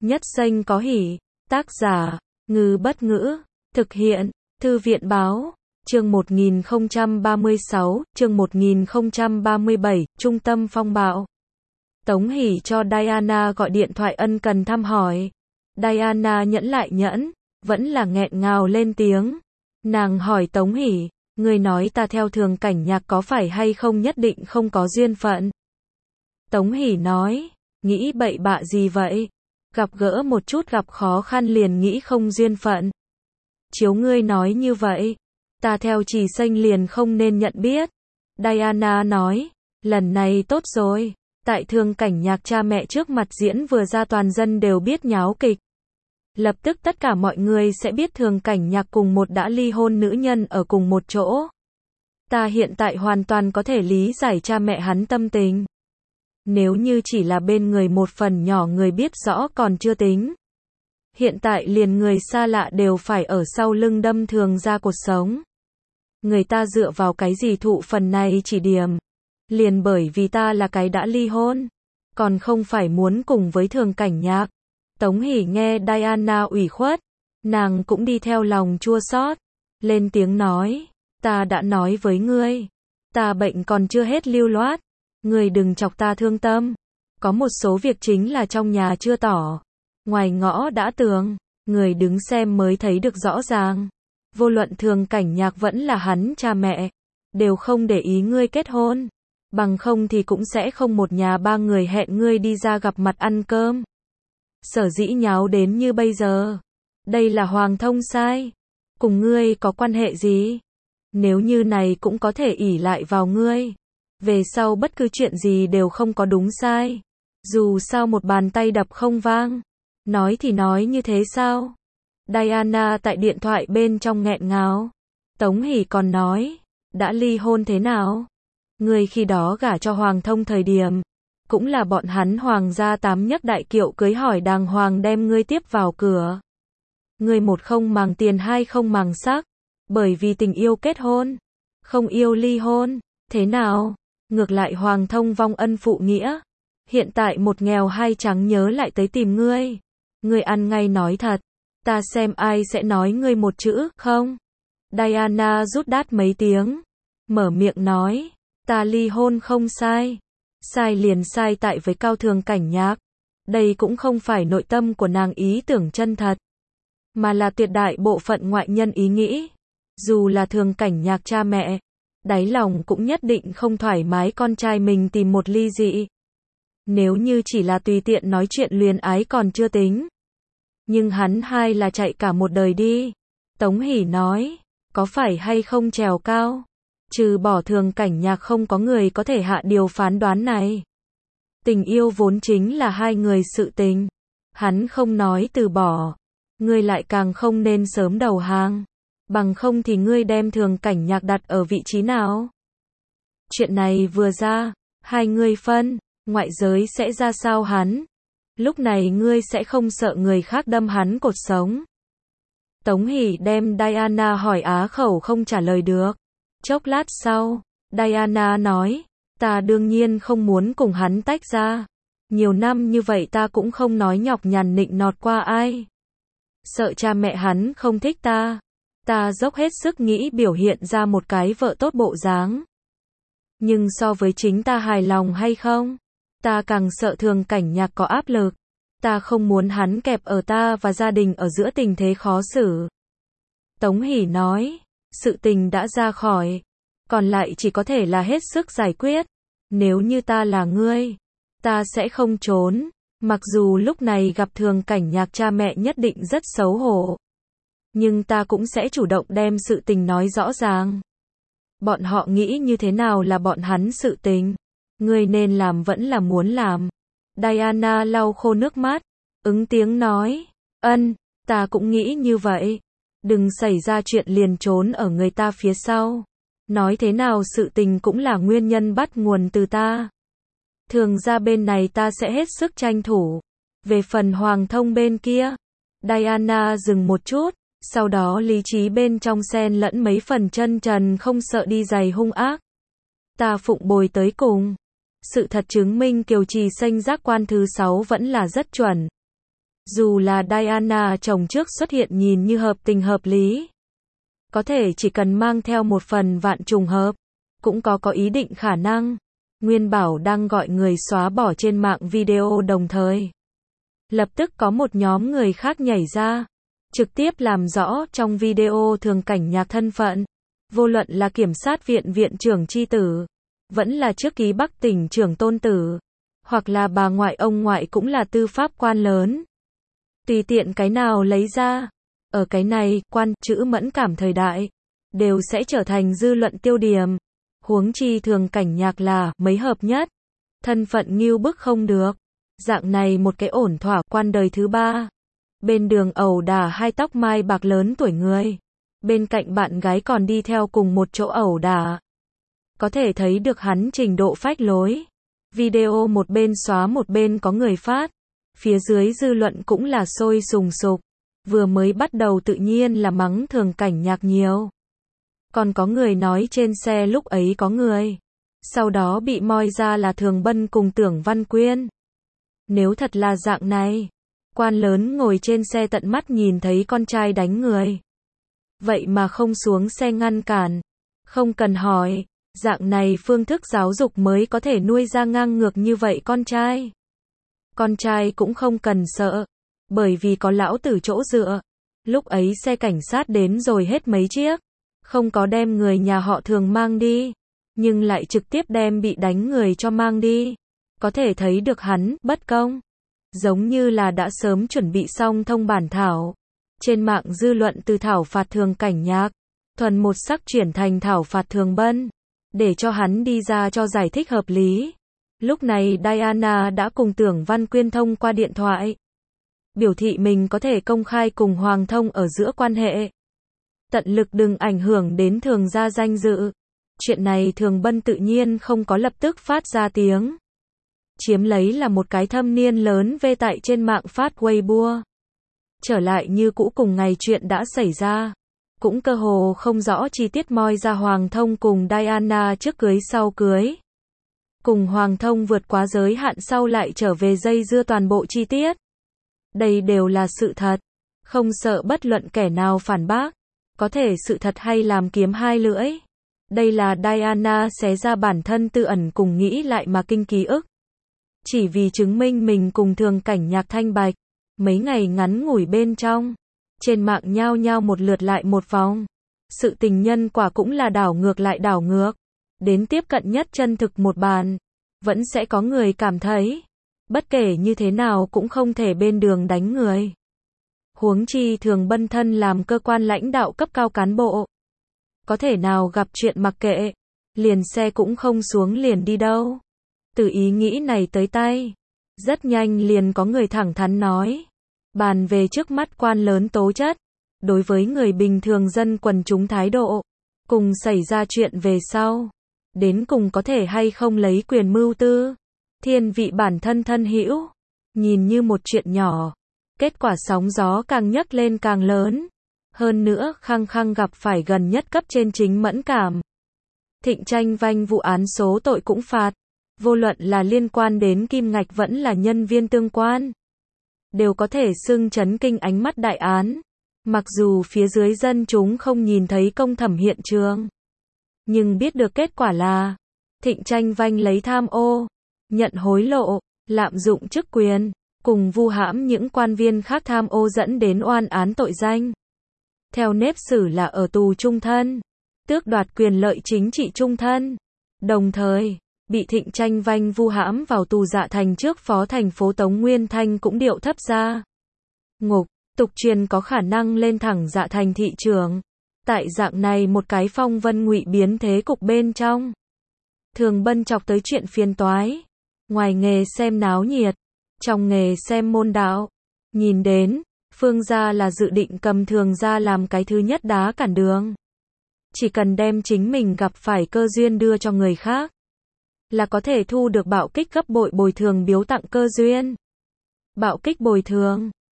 Nhất danh có hỷ. Tác giả, Ngư Bất Ngữ. Thực hiện, Thư viện Báo. Chương 1036, chương 1037, Trung tâm phong bạo. Tống Hỷ cho Diana gọi điện thoại ân cần thăm hỏi. Diana nhẫn lại nhẫn, vẫn là nghẹn ngào lên tiếng. Nàng hỏi Tống Hỷ, ngươi nói ta theo Thường Cảnh Nhạc có phải hay không nhất định không có duyên phận. Tống Hỷ nói, nghĩ bậy bạ gì vậy? Gặp gỡ một chút gặp khó khăn liền nghĩ không duyên phận. Chiếu ngươi nói như vậy, ta theo Trì Xanh liền không nên nhận biết. Diana nói, lần này tốt rồi, tại Thường Cảnh Nhạc cha mẹ trước mặt diễn vừa ra toàn dân đều biết nháo kịch. Lập tức tất cả mọi người sẽ biết Thường Cảnh Nhạc cùng một đã ly hôn nữ nhân ở cùng một chỗ. Ta hiện tại hoàn toàn có thể lý giải cha mẹ hắn tâm tình. Nếu như chỉ là bên người một phần nhỏ người biết rõ còn chưa tính. Hiện tại liền người xa lạ đều phải ở sau lưng đâm Thường ra cột sống. Người ta dựa vào cái gì thụ phần này chỉ điểm. Liền bởi vì ta là cái đã ly hôn. Còn không phải muốn cùng với Thường Cảnh Nhạc. Tống Hỷ nghe Diana ủy khuất. Nàng cũng đi theo lòng chua xót. Lên tiếng nói. Ta đã nói với ngươi. Ta bệnh còn chưa hết lưu loát. Ngươi đừng chọc ta thương tâm. Có một số việc chính là trong nhà chưa tỏ. Ngoài ngõ đã tường. Người đứng xem mới thấy được rõ ràng. Vô luận Thường Cảnh Nhạc vẫn là hắn cha mẹ. Đều không để ý ngươi kết hôn. Bằng không thì cũng sẽ không một nhà ba người hẹn ngươi đi ra gặp mặt ăn cơm. Sở dĩ nháo đến như bây giờ. Đây là Hoàng Thông sai. Cùng ngươi có quan hệ gì? Nếu như này cũng có thể ỷ lại vào ngươi. Về sau bất cứ chuyện gì đều không có đúng sai. Dù sao một bàn tay đập không vang. Nói thì nói như thế sao? Diana tại điện thoại bên trong nghẹn ngào. Tống Hỷ còn nói. Đã ly hôn thế nào? Ngươi khi đó gả cho Hoàng Thông thời điểm. Cũng là bọn hắn Hoàng gia tám nhấc đại kiệu cưới hỏi đàng hoàng đem ngươi tiếp vào cửa. Ngươi một không màng tiền hai không màng sắc. Bởi vì tình yêu kết hôn. Không yêu ly hôn. Thế nào? Ngược lại Hoàng Thông vong ân phụ nghĩa. Hiện tại một nghèo hai trắng nhớ lại tới tìm ngươi. Ngươi ăn ngay nói thật. Ta xem ai sẽ nói ngươi một chữ, không? Diana rút đát mấy tiếng. Mở miệng nói. Ta ly hôn không sai. Sai liền sai tại với Cao Thường Cảnh Nhạc. Đây cũng không phải nội tâm của nàng ý tưởng chân thật. Mà là tuyệt đại bộ phận ngoại nhân ý nghĩ. Dù là Thường Cảnh Nhạc cha mẹ. Đáy lòng cũng nhất định không thoải mái con trai mình tìm một ly dị. Nếu như chỉ là tùy tiện nói chuyện luyến ái còn chưa tính. Nhưng hắn hai là chạy cả một đời đi. Tống Hỷ nói. Có phải hay không trèo cao? Trừ bỏ Thường Cảnh Nhạc không có người có thể hạ điều phán đoán này. Tình yêu vốn chính là hai người sự tình. Hắn không nói từ bỏ. Ngươi lại càng không nên sớm đầu hàng. Bằng không thì ngươi đem Thường Cảnh Nhạc đặt ở vị trí nào? Chuyện này vừa ra, hai ngươi phân, ngoại giới sẽ ra sao hắn? Lúc này ngươi sẽ không sợ người khác đâm hắn cột sống. Tống Hỷ đem Diana hỏi á khẩu không trả lời được. Chốc lát sau, Diana nói, ta đương nhiên không muốn cùng hắn tách ra. Nhiều năm như vậy ta cũng không nói nhọc nhằn nịnh nọt qua ai. Sợ cha mẹ hắn không thích ta. Ta dốc hết sức nghĩ biểu hiện ra một cái vợ tốt bộ dáng. Nhưng so với chính ta hài lòng hay không? Ta càng sợ Thường Cảnh Nhạc có áp lực. Ta không muốn hắn kẹp ở ta và gia đình ở giữa tình thế khó xử. Tống Hỷ nói, sự tình đã ra khỏi. Còn lại chỉ có thể là hết sức giải quyết. Nếu như ta là ngươi, ta sẽ không trốn. Mặc dù lúc này gặp Thường Cảnh Nhạc cha mẹ nhất định rất xấu hổ. Nhưng ta cũng sẽ chủ động đem sự tình nói rõ ràng. Bọn họ nghĩ như thế nào là bọn hắn sự tình. Ngươi nên làm vẫn là muốn làm. Diana lau khô nước mắt. Ứng tiếng nói. Ta cũng nghĩ như vậy. Đừng xảy ra chuyện liền trốn ở người ta phía sau. Nói thế nào sự tình cũng là nguyên nhân bắt nguồn từ ta. Thường ra bên này ta sẽ hết sức tranh thủ. Về phần Hoàng Thông bên kia. Diana dừng một chút. Sau đó lý trí bên trong xen lẫn mấy phần chân trần không sợ đi giày hung ác. Ta phụng bồi tới cùng. Sự thật chứng minh Kiều Trì Xanh giác quan thứ 6 vẫn là rất chuẩn. Dù là Diana chồng trước xuất hiện nhìn như hợp tình hợp lý. Có thể chỉ cần mang theo một phần vạn trùng hợp. Cũng có ý định khả năng. Nguyên Bảo đang gọi người xóa bỏ trên mạng video đồng thời. Lập tức có một nhóm người khác nhảy ra. Trực tiếp làm rõ trong video Thường Cảnh Nhạc thân phận. Vô luận là kiểm sát viện viện trưởng Chi Tử. Vẫn là trước ký Bắc tỉnh trưởng Tôn Tử. Hoặc là bà ngoại ông ngoại cũng là tư pháp quan lớn. Tùy tiện cái nào lấy ra. Ở cái này, quan, chữ mẫn cảm thời đại. Đều sẽ trở thành dư luận tiêu điểm. Huống chi Thường Cảnh Nhạc là mấy hợp nhất. Thân phận ngưu bức không được. Dạng này một cái ổn thỏa quan đời thứ ba. Bên đường ẩu đả hai tóc mai bạc lớn tuổi người. Bên cạnh bạn gái còn đi theo cùng một chỗ ẩu đả. Có thể thấy được hắn trình độ phách lối. Video một bên xóa một bên có người phát. Phía dưới dư luận cũng là sôi sùng sục. Vừa mới bắt đầu tự nhiên là mắng Thường Cảnh Nhạc nhiều. Còn có người nói trên xe lúc ấy có người. Sau đó bị moi ra là Thường Bân cùng Tưởng Văn Quyên. Nếu thật là dạng này, quan lớn ngồi trên xe tận mắt nhìn thấy con trai đánh người. Vậy mà không xuống xe ngăn cản. Không cần hỏi, dạng này phương thức giáo dục mới có thể nuôi ra ngang ngược như vậy con trai. Con trai cũng không cần sợ. Bởi vì có lão tử chỗ dựa. Lúc ấy xe cảnh sát đến rồi hết mấy chiếc. Không có đem người nhà họ Thường mang đi. Nhưng lại trực tiếp đem bị đánh người cho mang đi. Có thể thấy được hắn, bất công. Giống như là đã sớm chuẩn bị xong thông bản thảo. Trên mạng dư luận từ thảo phạt Thường Cảnh Nhạc. Thuần một sắc chuyển thành thảo phạt Thường Bân. Để cho hắn đi ra cho giải thích hợp lý. Lúc này Diana đã cùng Tưởng Văn Quyên thông qua điện thoại. Biểu thị mình có thể công khai cùng Hoàng Thông ở giữa quan hệ. Tận lực đừng ảnh hưởng đến Thường gia danh dự. Chuyện này Thường Bân tự nhiên không có lập tức phát ra tiếng. Chiếm lấy là một cái thâm niên lớn về tại trên mạng phát Weibo. Trở lại như cũ cùng ngày chuyện đã xảy ra. Cũng cơ hồ không rõ chi tiết moi ra Hoàng Thông cùng Diana trước cưới sau cưới. Cùng Hoàng Thông vượt quá giới hạn sau lại trở về dây dưa toàn bộ chi tiết. Đây đều là sự thật. Không sợ bất luận kẻ nào phản bác. Có thể sự thật hay làm kiếm hai lưỡi. Đây là Diana xé ra bản thân tự ẩn cùng nghĩ lại mà kinh ký ức. Chỉ vì chứng minh mình cùng Thường Cảnh Nhạc thanh bạch. Mấy ngày ngắn ngủi bên trong. Trên mạng nhao nhao một lượt lại một vòng. Sự tình nhân quả cũng là đảo ngược lại đảo ngược. Đến tiếp cận nhất chân thực một bàn. Vẫn sẽ có người cảm thấy. Bất kể như thế nào cũng không thể bên đường đánh người. Huống chi Thường Bân thân làm cơ quan lãnh đạo cấp cao cán bộ. Có thể nào gặp chuyện mặc kệ. Liền xe cũng không xuống liền đi đâu. Từ ý nghĩ này tới tay. Rất nhanh liền có người thẳng thắn nói. Bàn về trước mắt quan lớn tố chất. Đối với người bình thường dân quần chúng thái độ. Cùng xảy ra chuyện về sau. Đến cùng có thể hay không lấy quyền mưu tư. Thiên vị bản thân thân hữu. Nhìn như một chuyện nhỏ. Kết quả sóng gió càng nhấc lên càng lớn. Hơn nữa khăng khăng gặp phải gần nhất cấp trên chính mẫn cảm. Thịnh Tranh Vanh vụ án số tội cũng phạt. Vô luận là liên quan đến kim ngạch vẫn là nhân viên tương quan. Đều có thể xưng chấn kinh ánh mắt đại án. Mặc dù phía dưới dân chúng không nhìn thấy công thẩm hiện trường. Nhưng biết được kết quả là Thịnh Tranh Vanh lấy tham ô, nhận hối lộ, lạm dụng chức quyền, cùng vu hãm những quan viên khác tham ô dẫn đến oan án tội danh. Theo nếp xử là ở tù chung thân, tước đoạt quyền lợi chính trị chung thân. Đồng thời, bị Thịnh Tranh Vanh vu hãm vào tù Dạ Thành trước phó thành phố Tống Nguyên Thanh cũng điệu thấp ra. Ngục, tục truyền có khả năng lên thẳng Dạ Thành thị trưởng. Tại dạng này một cái phong vân ngụy biến thế cục bên trong. Thường Bân chọc tới chuyện phiền toái. Ngoài nghề xem náo nhiệt, trong nghề xem môn đạo. Nhìn đến, Phương gia là dự định cầm Thường gia làm cái thứ nhất đá cản đường. Chỉ cần đem chính mình gặp phải cơ duyên đưa cho người khác. Là có thể thu được bạo kích gấp bội bồi thường biếu tặng cơ duyên. Bạo kích bồi thường.